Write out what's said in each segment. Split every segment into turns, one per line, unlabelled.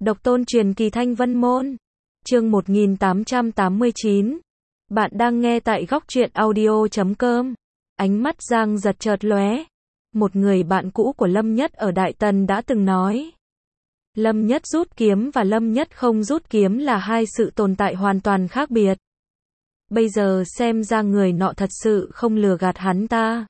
Độc tôn truyền kỳ Thanh Vân Môn. Chương 1889. Bạn đang nghe tại góc truyện audio.com. Ánh mắt Giang Giật chợt lóe. Một người bạn cũ của Lâm Nhất ở Đại Tần đã từng nói. Lâm Nhất rút kiếm và Lâm Nhất không rút kiếm là hai sự tồn tại hoàn toàn khác biệt. Bây giờ xem ra người nọ thật sự không lừa gạt hắn ta.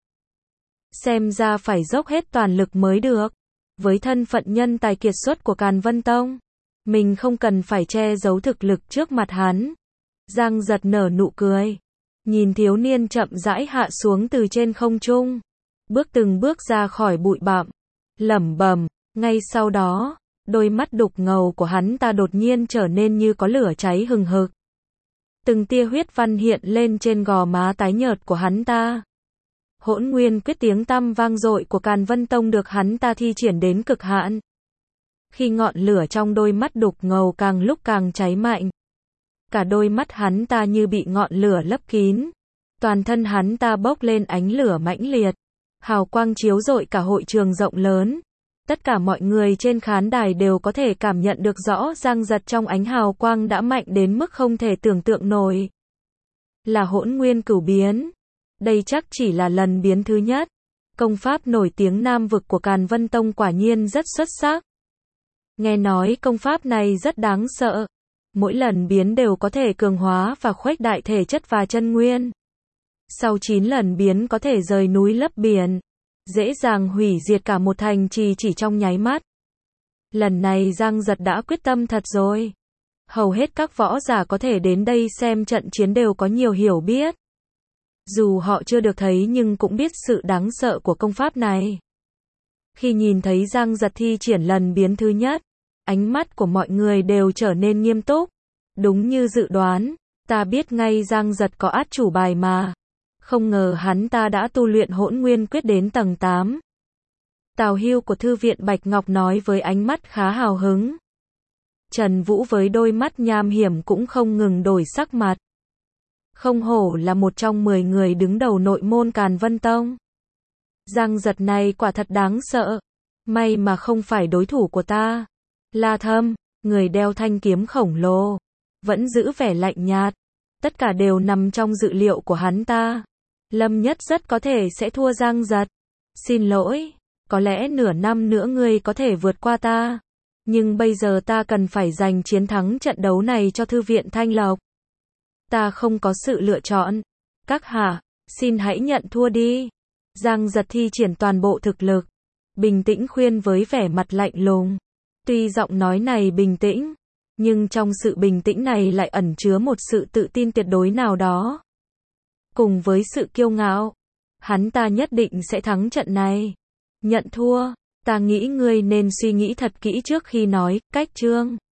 Xem ra phải dốc hết toàn lực mới được. Với thân phận nhân tài kiệt xuất của Càn Vân Tông, mình không cần phải che giấu thực lực trước mặt hắn. Giang Giật nở nụ cười, nhìn thiếu niên chậm rãi hạ xuống từ trên không trung, bước từng bước ra khỏi bụi bặm, lẩm bẩm. Ngay sau đó, đôi mắt đục ngầu của hắn ta đột nhiên trở nên như có lửa cháy hừng hực. Từng tia huyết văn hiện lên trên gò má tái nhợt của hắn ta. Hỗn Nguyên Quyết, tiếng tăm vang dội của Càn Vân Tông được hắn ta thi triển đến cực hạn. Khi ngọn lửa trong đôi mắt đục ngầu càng lúc càng cháy mạnh, cả đôi mắt hắn ta như bị ngọn lửa lấp kín. Toàn thân hắn ta bốc lên ánh lửa mãnh liệt, hào quang chiếu rọi cả hội trường rộng lớn. Tất cả mọi người trên khán đài đều có thể cảm nhận được rõ Giang Giật trong ánh hào quang đã mạnh đến mức không thể tưởng tượng nổi. Là Hỗn Nguyên Cửu Biến. Đây chắc chỉ là lần biến thứ nhất. Công pháp nổi tiếng Nam vực của Càn Vân Tông quả nhiên rất xuất sắc. Nghe nói công pháp này rất đáng sợ. Mỗi lần biến đều có thể cường hóa và khuếch đại thể chất và chân nguyên. Sau 9 lần biến có thể rời núi lấp biển, dễ dàng hủy diệt cả một thành trì chỉ trong nháy mắt. Lần này Giang Giật đã quyết tâm thật rồi. Hầu hết các võ giả có thể đến đây xem trận chiến đều có nhiều hiểu biết. Dù họ chưa được thấy nhưng cũng biết sự đáng sợ của công pháp này. Khi nhìn thấy Giang Giật thi triển lần biến thứ nhất, ánh mắt của mọi người đều trở nên nghiêm túc. Đúng như dự đoán, ta biết ngay Giang Giật có át chủ bài mà. Không ngờ hắn ta đã tu luyện Hỗn Nguyên Quyết đến tầng 8. Tào Hưu của Thư viện Bạch Ngọc nói với ánh mắt khá hào hứng. Trần Vũ với đôi mắt nham hiểm cũng không ngừng đổi sắc mặt. Không hổ là một trong 10 người đứng đầu nội môn Càn Vân Tông. Giang Giật này quả thật đáng sợ. May mà không phải đối thủ của ta. La Thâm, người đeo thanh kiếm khổng lồ, vẫn giữ vẻ lạnh nhạt. Tất cả đều nằm trong dự liệu của hắn ta. Lâm Nhất rất có thể sẽ thua Giang Giật. Xin lỗi, có lẽ nửa năm nữa ngươi có thể vượt qua ta. Nhưng bây giờ ta cần phải giành chiến thắng trận đấu này cho Thư viện Thanh Lộc. Ta không có sự lựa chọn. Các hạ, xin hãy nhận thua đi. Giang Giật thi triển toàn bộ thực lực, bình tĩnh khuyên với vẻ mặt lạnh lùng. Tuy giọng nói này bình tĩnh, nhưng trong sự bình tĩnh này lại ẩn chứa một sự tự tin tuyệt đối nào đó. Cùng với sự kiêu ngạo, hắn ta nhất định sẽ thắng trận này. Nhận thua, ta nghĩ ngươi nên suy nghĩ thật kỹ trước khi nói, cách chương.